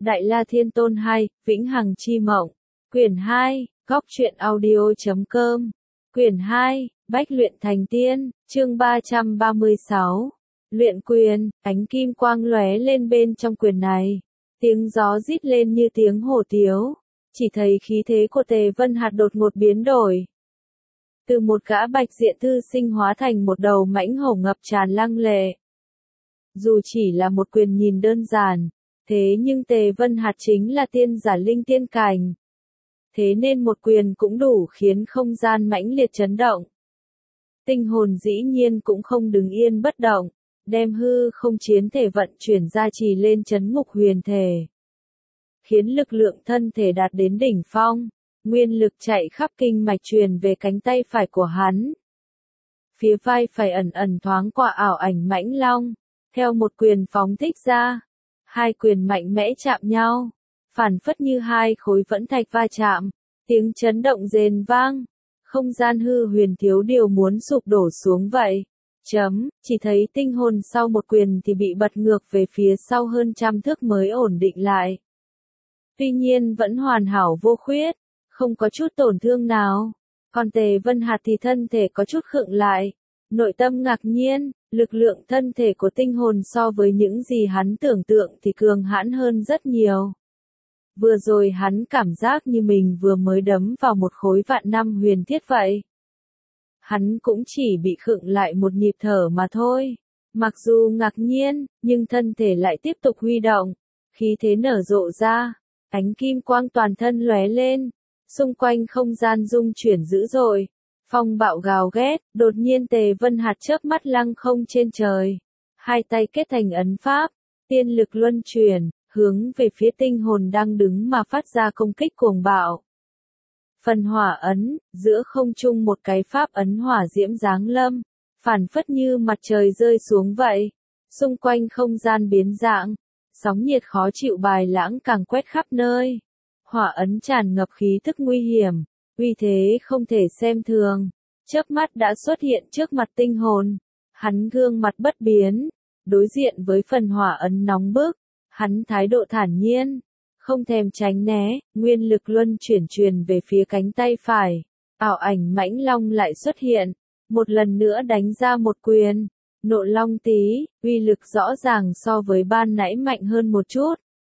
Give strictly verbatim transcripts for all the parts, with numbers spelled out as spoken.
Đại La Thiên Tôn hai, Vĩnh Hằng Chi Mộng. Quyển hai, góc truyện audio chấm com. Quyển hai, Bách luyện thành tiên, chương ba trăm ba mươi sáu. Luyện quyền, ánh kim quang lóe lên bên trong quyền này. Tiếng gió rít lên như tiếng hổ tiếu. Chỉ thấy khí thế của Tề Vân Hạt đột ngột biến đổi. Từ một gã bạch diện thư sinh hóa thành một đầu mãnh hổ ngập tràn lăng lệ. Dù chỉ là một quyền nhìn đơn giản, thế nhưng Tề Vân Hạt chính là tiên giả linh tiên cảnh. Thế nên một quyền cũng đủ khiến không gian mãnh liệt chấn động. Tinh hồn dĩ nhiên cũng không đứng yên bất động, đem hư không chiến thể vận chuyển ra trì lên chấn ngục huyền thể. Khiến lực lượng thân thể đạt đến đỉnh phong, nguyên lực chạy khắp kinh mạch truyền về cánh tay phải của hắn. Phía vai phải ẩn ẩn thoáng qua ảo ảnh mãnh long, theo một quyền phóng thích ra. Hai quyền mạnh mẽ chạm nhau, phản phất như hai khối vẫn thạch va chạm, tiếng chấn động rền vang, không gian hư huyền thiếu điều muốn sụp đổ xuống vậy. Chấm, chỉ thấy tinh hồn sau một quyền thì bị bật ngược về phía sau hơn trăm thước mới ổn định lại. Tuy nhiên vẫn hoàn hảo vô khuyết, không có chút tổn thương nào. Còn Tề Vân Hạt thì thân thể có chút khựng lại, nội tâm ngạc nhiên. Lực lượng thân thể của tinh hồn so với những gì hắn tưởng tượng thì cường hãn hơn rất nhiều. Vừa rồi hắn cảm giác như mình vừa mới đấm vào một khối vạn năm huyền thiết vậy. Hắn cũng chỉ bị khựng lại một nhịp thở mà thôi. Mặc dù ngạc nhiên, nhưng thân thể lại tiếp tục huy động. Khí thế nở rộ ra, ánh kim quang toàn thân lóe lên. Xung quanh không gian rung chuyển dữ dội. Phong bạo gào ghét, đột nhiên Tề Vân Hạt chớp mắt lăng không trên trời. Hai tay kết thành ấn pháp, tiên lực luân chuyển, hướng về phía tinh hồn đang đứng mà phát ra công kích cuồng bạo. Phần hỏa ấn, giữa không trung một cái pháp ấn hỏa diễm giáng lâm, phản phất như mặt trời rơi xuống vậy. Xung quanh không gian biến dạng, sóng nhiệt khó chịu bài lãng càng quét khắp nơi. Hỏa ấn tràn ngập khí tức nguy hiểm. Uy thế không thể xem thường, chớp mắt đã xuất hiện trước mặt tinh hồn. Hắn gương mặt bất biến, đối diện với phần hỏa ấn nóng bức, hắn thái độ thản nhiên, không thèm tránh né, nguyên lực luân chuyển truyền về phía cánh tay phải. Ảo ảnh mãnh long lại xuất hiện, một lần nữa đánh ra một quyền. Nộ long tí, uy lực rõ ràng so với ban nãy mạnh hơn một chút.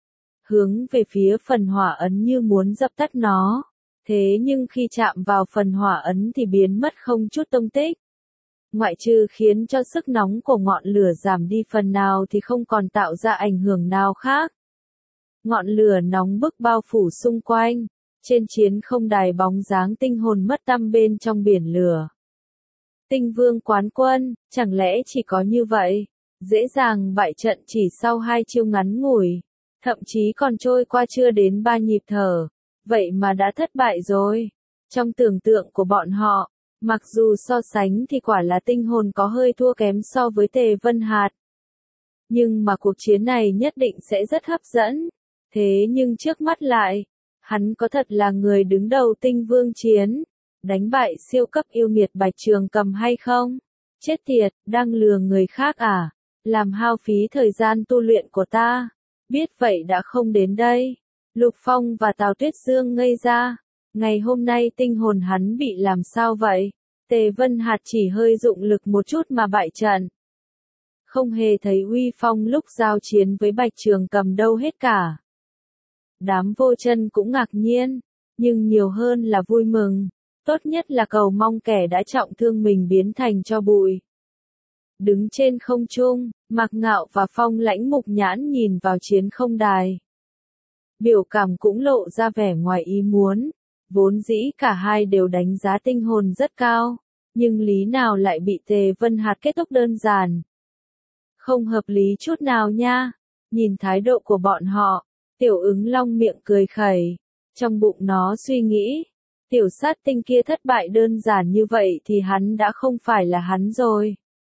Hướng về phía phần hỏa ấn như muốn dập tắt nó. Thế nhưng khi chạm vào phần hỏa ấn thì biến mất không chút tông tích. Ngoại trừ khiến cho sức nóng của ngọn lửa giảm đi phần nào thì không còn tạo ra ảnh hưởng nào khác. Ngọn lửa nóng bức bao phủ xung quanh, trên chiến không đài bóng dáng tinh hồn mất tăm bên trong biển lửa. Tinh vương quán quân, chẳng lẽ chỉ có như vậy? Dễ dàng bại trận chỉ sau hai chiêu ngắn ngủi, thậm chí còn trôi qua chưa đến ba nhịp thở. Vậy mà đã thất bại rồi. Trong tưởng tượng của bọn họ, mặc dù so sánh thì quả là tinh hồn có hơi thua kém so với Tề Vân Hạt. Nhưng mà cuộc chiến này nhất định sẽ rất hấp dẫn. Thế nhưng trước mắt lại, hắn có thật là người đứng đầu tinh vương chiến, đánh bại siêu cấp yêu nghiệt Bạch Trường Cầm hay không? Chết tiệt, đang lừa người khác à? Làm hao phí thời gian tu luyện của ta. Biết vậy đã không đến đây. Lục Phong và Tào Tuyết Dương ngây ra. Ngày hôm nay tinh hồn hắn bị làm sao vậy? Tề Vân Hạt chỉ hơi dụng lực một chút mà bại trận. Không hề thấy uy phong lúc giao chiến với Bạch Trường Cầm đâu hết cả. Đám vô chân cũng ngạc nhiên, nhưng nhiều hơn là vui mừng. Tốt nhất là cầu mong kẻ đã trọng thương mình biến thành tro bụi. Đứng trên không trung, Mạc Ngạo và Phong Lãnh mục nhãn nhìn vào chiến không đài. Biểu cảm cũng lộ ra vẻ ngoài ý muốn, vốn dĩ cả hai đều đánh giá tinh hồn rất cao, nhưng lý nào lại bị Tề Vân Hạt kết thúc đơn giản. Không hợp lý chút nào nha, nhìn thái độ của bọn họ, Tiểu Ứng Long miệng cười khẩy, trong bụng nó suy nghĩ, tiểu sát tinh kia thất bại đơn giản như vậy thì hắn đã không phải là hắn rồi.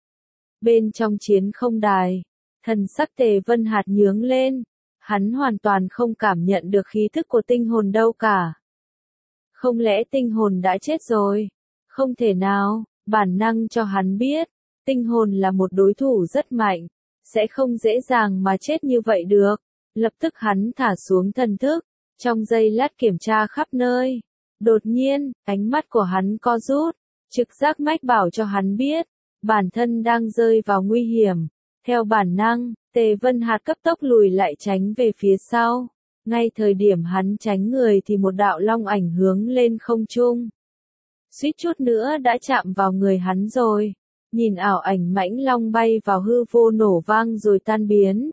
Bên trong chiến không đài, thần sắc Tề Vân Hạt nhướng lên. Hắn hoàn toàn không cảm nhận được khí thức của tinh hồn đâu cả. Không lẽ tinh hồn đã chết rồi? Không thể nào, bản năng cho hắn biết, tinh hồn là một đối thủ rất mạnh, sẽ không dễ dàng mà chết như vậy được. Lập tức hắn thả xuống thần thức, trong giây lát kiểm tra khắp nơi. Đột nhiên, ánh mắt của hắn co rút, trực giác mách bảo cho hắn biết, bản thân đang rơi vào nguy hiểm. Theo bản năng, Tề Vân Hạt cấp tốc lùi lại tránh về phía sau. Ngay thời điểm hắn tránh người thì một đạo long ảnh hướng lên không trung. Suýt chút nữa đã chạm vào người hắn rồi. Nhìn ảo ảnh mãnh long bay vào hư vô nổ vang rồi tan biến.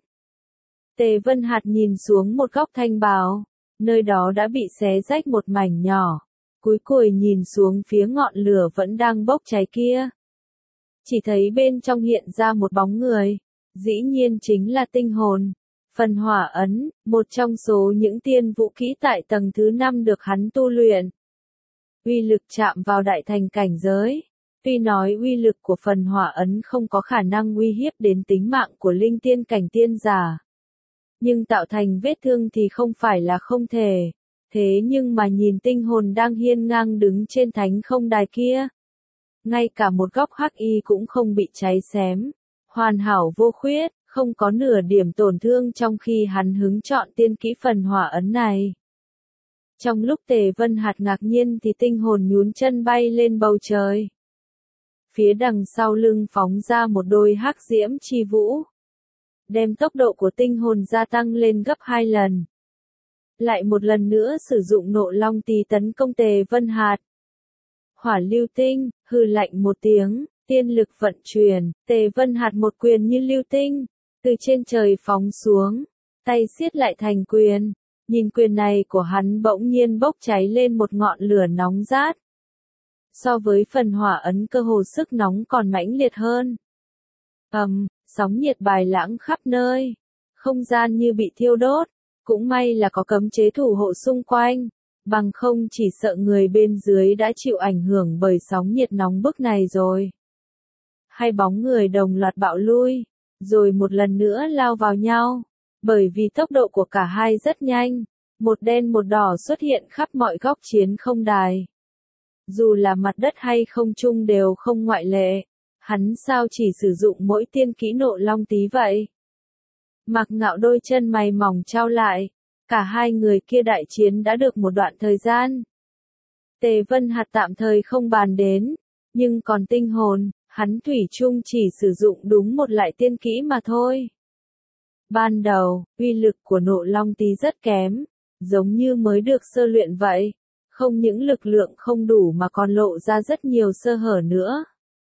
Tề Vân Hạt nhìn xuống một góc thanh bào, nơi đó đã bị xé rách một mảnh nhỏ. Cúi cùi nhìn xuống phía ngọn lửa vẫn đang bốc cháy kia. Chỉ thấy bên trong hiện ra một bóng người, dĩ nhiên chính là tinh hồn. Phần hỏa ấn, một trong số những tiên vũ kỹ tại tầng thứ năm được hắn tu luyện. Uy lực chạm vào đại thành cảnh giới. Tuy nói uy lực của phần hỏa ấn không có khả năng uy hiếp đến tính mạng của linh tiên cảnh tiên giả. Nhưng tạo thành vết thương thì không phải là không thể. Thế nhưng mà nhìn tinh hồn đang hiên ngang đứng trên thánh không đài kia. Ngay cả một góc hắc y cũng không bị cháy xém. Hoàn hảo vô khuyết, không có nửa điểm tổn thương trong khi hắn hứng chọn tiên kỹ phần hỏa ấn này. Trong lúc Tề Vân Hạt ngạc nhiên thì tinh hồn nhún chân bay lên bầu trời. Phía đằng sau lưng phóng ra một đôi hắc diễm chi vũ. Đem tốc độ của tinh hồn gia tăng lên gấp hai lần. Lại một lần nữa sử dụng nộ long tí tấn công Tề Vân Hạt. Hỏa lưu tinh, hừ lạnh một tiếng, tiên lực vận chuyển, Tề Vân Hạt một quyền như lưu tinh, từ trên trời phóng xuống, tay siết lại thành quyền. Nhìn quyền này của hắn bỗng nhiên bốc cháy lên một ngọn lửa nóng rát. So với phần hỏa ấn cơ hồ sức nóng còn mãnh liệt hơn. Ầm, sóng nhiệt bài lãng khắp nơi, không gian như bị thiêu đốt, cũng may là có cấm chế thủ hộ xung quanh, bằng không chỉ sợ người bên dưới đã chịu ảnh hưởng bởi sóng nhiệt nóng bức này rồi. Hai bóng người đồng loạt bạo lui, rồi một lần nữa lao vào nhau, bởi vì tốc độ của cả hai rất nhanh, một đen một đỏ xuất hiện khắp mọi góc chiến không đài. Dù là mặt đất hay không trung đều không ngoại lệ, hắn sao chỉ sử dụng mỗi tiên kỹ nộ long tí vậy? Mạc Ngạo đôi chân mày mỏng trao lại, cả hai người kia đại chiến đã được một đoạn thời gian. Tề Vân Hạt tạm thời không bàn đến, nhưng còn tinh hồn, hắn thủy chung chỉ sử dụng đúng một loại tiên kỹ mà thôi. Ban đầu, uy lực của nộ long tí rất kém, giống như mới được sơ luyện vậy, không những lực lượng không đủ mà còn lộ ra rất nhiều sơ hở nữa.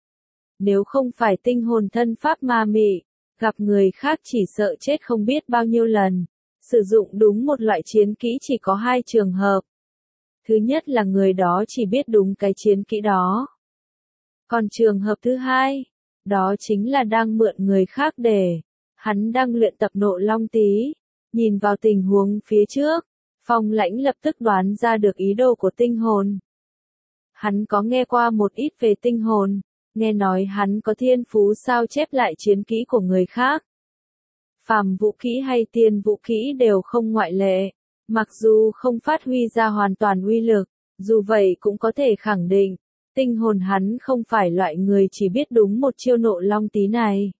Nếu không phải tinh hồn thân pháp ma mị, gặp người khác chỉ sợ chết không biết bao nhiêu lần. Sử dụng đúng một loại chiến kỹ chỉ có hai trường hợp. Thứ nhất là người đó chỉ biết đúng cái chiến kỹ đó. Còn trường hợp thứ hai, đó chính là đang mượn người khác để, hắn đang luyện tập nộ long tí. Nhìn vào tình huống phía trước, Phong Lãnh lập tức đoán ra được ý đồ của tinh hồn. Hắn có nghe qua một ít về tinh hồn, nghe nói hắn có thiên phú sao chép lại chiến kỹ của người khác. Phàm vũ kỹ hay tiên vũ kỹ đều không ngoại lệ, mặc dù không phát huy ra hoàn toàn uy lực, dù vậy cũng có thể khẳng định, tinh hồn hắn không phải loại người chỉ biết đúng một chiêu nộ long tí này.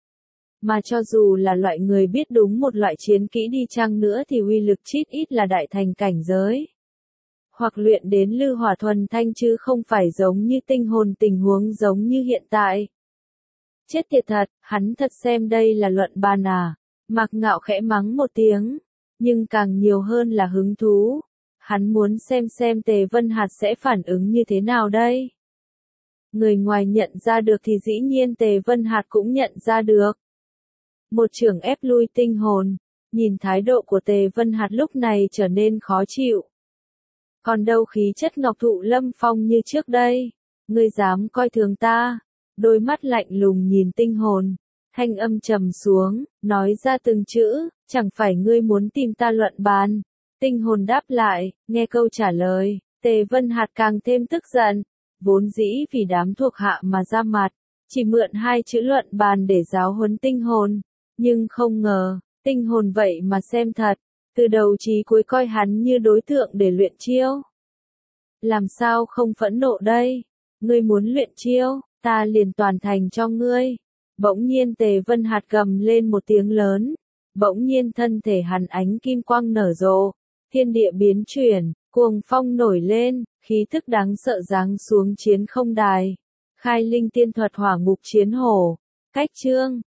Mà cho dù là loại người biết đúng một loại chiến kỹ đi chăng nữa thì uy lực chít ít là đại thành cảnh giới. Hoặc luyện đến lư hỏa thuần thanh chứ không phải giống như tinh hồn tình huống giống như hiện tại. Chết tiệt thật, hắn thật xem đây là luận bàn à. Mạc Ngạo khẽ mắng một tiếng, nhưng càng nhiều hơn là hứng thú. Hắn muốn xem xem Tề Vân Hạt sẽ phản ứng như thế nào đây. Người ngoài nhận ra được thì dĩ nhiên Tề Vân Hạt cũng nhận ra được. Một chưởng ép lui tinh hồn, nhìn thái độ của Tề Vân Hạt lúc này trở nên khó chịu. Còn đâu khí chất ngọc thụ lâm phong như trước đây, ngươi dám coi thường ta, đôi mắt lạnh lùng nhìn tinh hồn, thanh âm trầm xuống, nói ra từng chữ, chẳng phải ngươi muốn tìm ta luận bàn. Tinh hồn đáp lại, nghe câu trả lời, Tề Vân Hạt càng thêm tức giận, vốn dĩ vì đám thuộc hạ mà ra mặt, chỉ mượn hai chữ luận bàn để giáo huấn tinh hồn, nhưng không ngờ, tinh hồn vậy mà xem thật, từ đầu chí cuối coi hắn như đối tượng để luyện chiêu. Làm sao không phẫn nộ đây? Ngươi muốn luyện chiêu, ta liền toàn thành cho ngươi. Bỗng nhiên Tề Vân Hạt gầm lên một tiếng lớn, Bỗng nhiên thân thể hắn ánh kim quang nở rộ, thiên địa biến chuyển, cuồng phong nổi lên, khí thức đáng sợ giáng xuống chiến không đài. Khai linh tiên thuật hỏa ngục chiến hổ. Cách chương